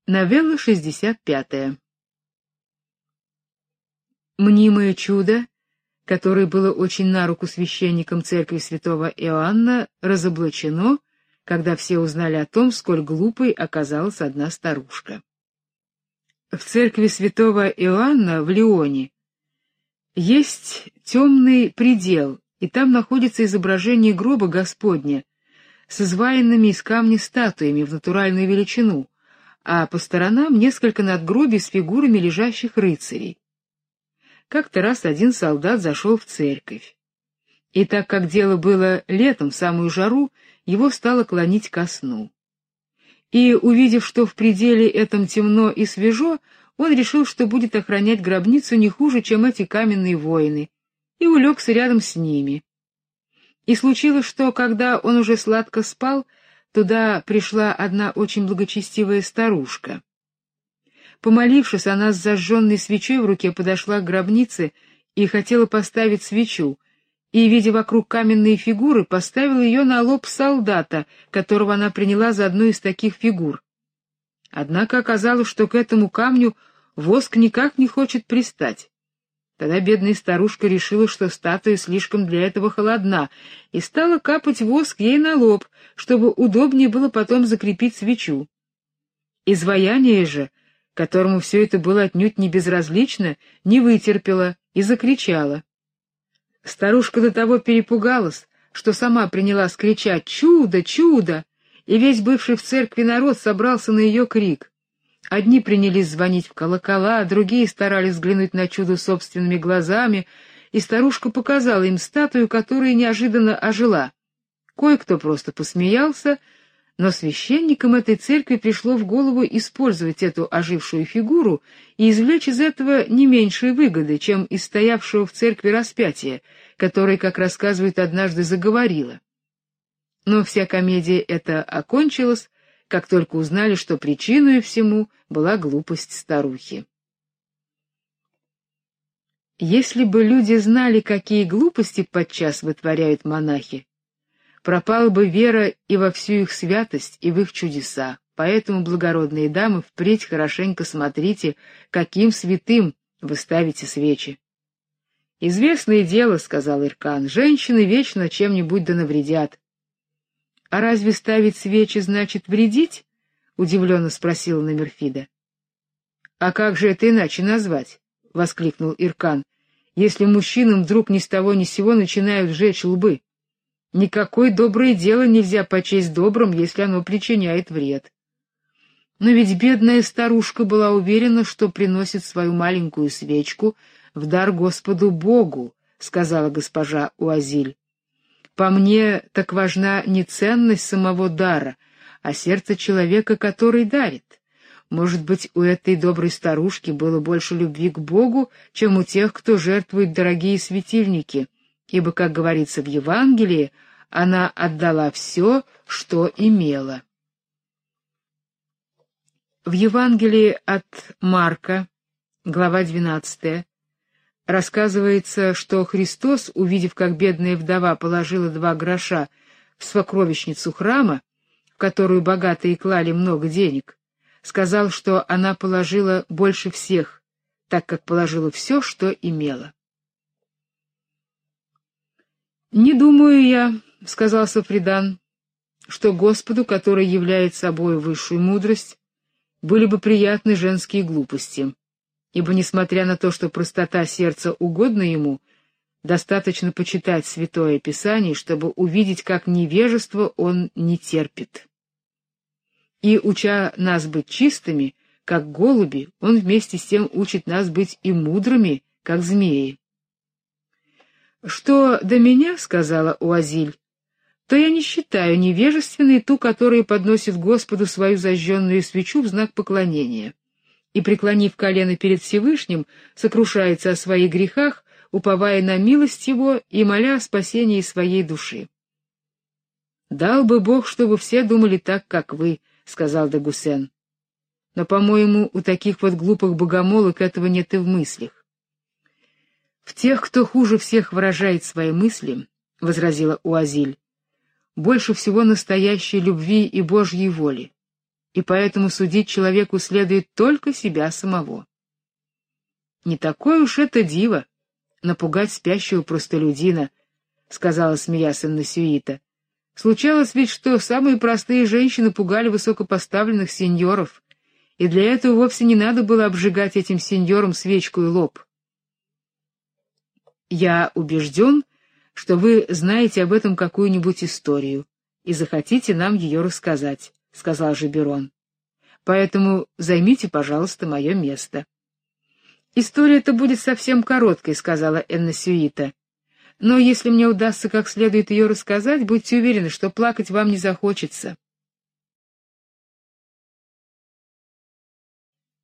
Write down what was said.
Новелла 65. Мнимое чудо, которое было очень на руку священникам церкви святого Иоанна, разоблачено, когда все узнали о том, сколь глупой оказалась одна старушка. В церкви святого Иоанна в Лионе есть темный предел, и там находится изображение гроба Господня с изваянными из камня статуями в натуральную величину, а по сторонам несколько надгробий с фигурами лежащих рыцарей. Как-то раз один солдат зашел в церковь, и так как дело было летом, в самую жару, его стало клонить ко сну. И, увидев, что в пределе этом темно и свежо, он решил, что будет охранять гробницу не хуже, чем эти каменные воины, и улегся рядом с ними. И случилось, что, когда он уже сладко спал, туда пришла одна очень благочестивая старушка. Помолившись, она с зажженной свечой в руке подошла к гробнице и хотела поставить свечу, и, видя вокруг каменные фигуры, поставила ее на лоб солдата, которого она приняла за одну из таких фигур. Однако оказалось, что к этому камню воск никак не хочет пристать. Тогда бедная старушка решила, что статуя слишком для этого холодна, и стала капать воск ей на лоб, чтобы удобнее было потом закрепить свечу. Изваяние же, которому все это было отнюдь не безразлично, не вытерпела и закричала. Старушка до того перепугалась, что сама принялась кричать «Чудо! Чудо!», и весь бывший в церкви народ собрался на ее крик. Одни принялись звонить в колокола, другие старались взглянуть на чудо собственными глазами, и старушка показала им статую, которая неожиданно ожила. Кое-кто просто посмеялся, но священникам этой церкви пришло в голову использовать эту ожившую фигуру и извлечь из этого не меньшие выгоды, чем из стоявшего в церкви распятия, которое, как рассказывают, однажды заговорило. Но вся комедия эта окончилась, как только узнали, что причиной всему была глупость старухи. Если бы люди знали, какие глупости подчас вытворяют монахи, пропала бы вера и во всю их святость, и в их чудеса. Поэтому, благородные дамы, впредь хорошенько смотрите, каким святым вы ставите свечи. — Известное дело, — сказал Иркан, — женщины вечно чем-нибудь да навредят. — А разве ставить свечи значит вредить? — удивленно спросила Номерфида. — А как же это иначе назвать? — воскликнул Иркан, — если мужчинам вдруг ни с того ни с сего начинают жечь лбы. Никакое доброе дело нельзя почесть добрым, если оно причиняет вред. Но ведь бедная старушка была уверена, что приносит свою маленькую свечку в дар Господу Богу, — сказала госпожа Уазиль. По мне, так важна не ценность самого дара, а сердце человека, который дарит. Может быть, у этой доброй старушки было больше любви к Богу, чем у тех, кто жертвует дорогие светильники, ибо, как говорится в Евангелии, она отдала все, что имела. В Евангелии от Марка, глава 12, рассказывается, что Христос, увидев, как бедная вдова положила 2 гроша в сокровищницу храма, в которую богатые клали много денег, сказал, что она положила больше всех, так как положила все, что имела. «Не думаю я, — сказал Сафридан, — что Господу, который являет собой высшую мудрость, были бы приятны женские глупости, ибо, несмотря на то, что простота сердца угодна ему, достаточно почитать Святое Писание, чтобы увидеть, как невежество он не терпит. И, уча нас быть чистыми, как голуби, он вместе с тем учит нас быть и мудрыми, как змеи. «Что до меня, — сказала Уазиль, — то я не считаю невежественной ту, которая подносит Господу свою зажженную свечу в знак поклонения, и, преклонив колено перед Всевышним, сокрушается о своих грехах, уповая на милость Его и моля о спасении своей души. «Дал бы Бог, чтобы все думали так, как вы», — сказал Дагусен. «Но, по-моему, у таких вот глупых богомолок этого нет и в мыслях». «В тех, кто хуже всех выражает свои мысли, — возразила Уазиль, — больше всего настоящей любви и Божьей воли. и поэтому судить человеку следует только себя самого. Не такое уж это диво напугать спящего простолюдина, сказала, смеясь, Энна Сюита. Случалось ведь, что самые простые женщины пугали высокопоставленных сеньоров, и для этого вовсе не надо было обжигать этим сеньорам свечку и лоб. Я убежден, что вы знаете об этом какую-нибудь историю и захотите нам ее рассказать, сказал Жиберон. Поэтому займите, пожалуйста, мое место. История-то будет совсем короткой, сказала Энна Сюита. Но если мне удастся как следует ее рассказать, будьте уверены, что плакать вам не захочется.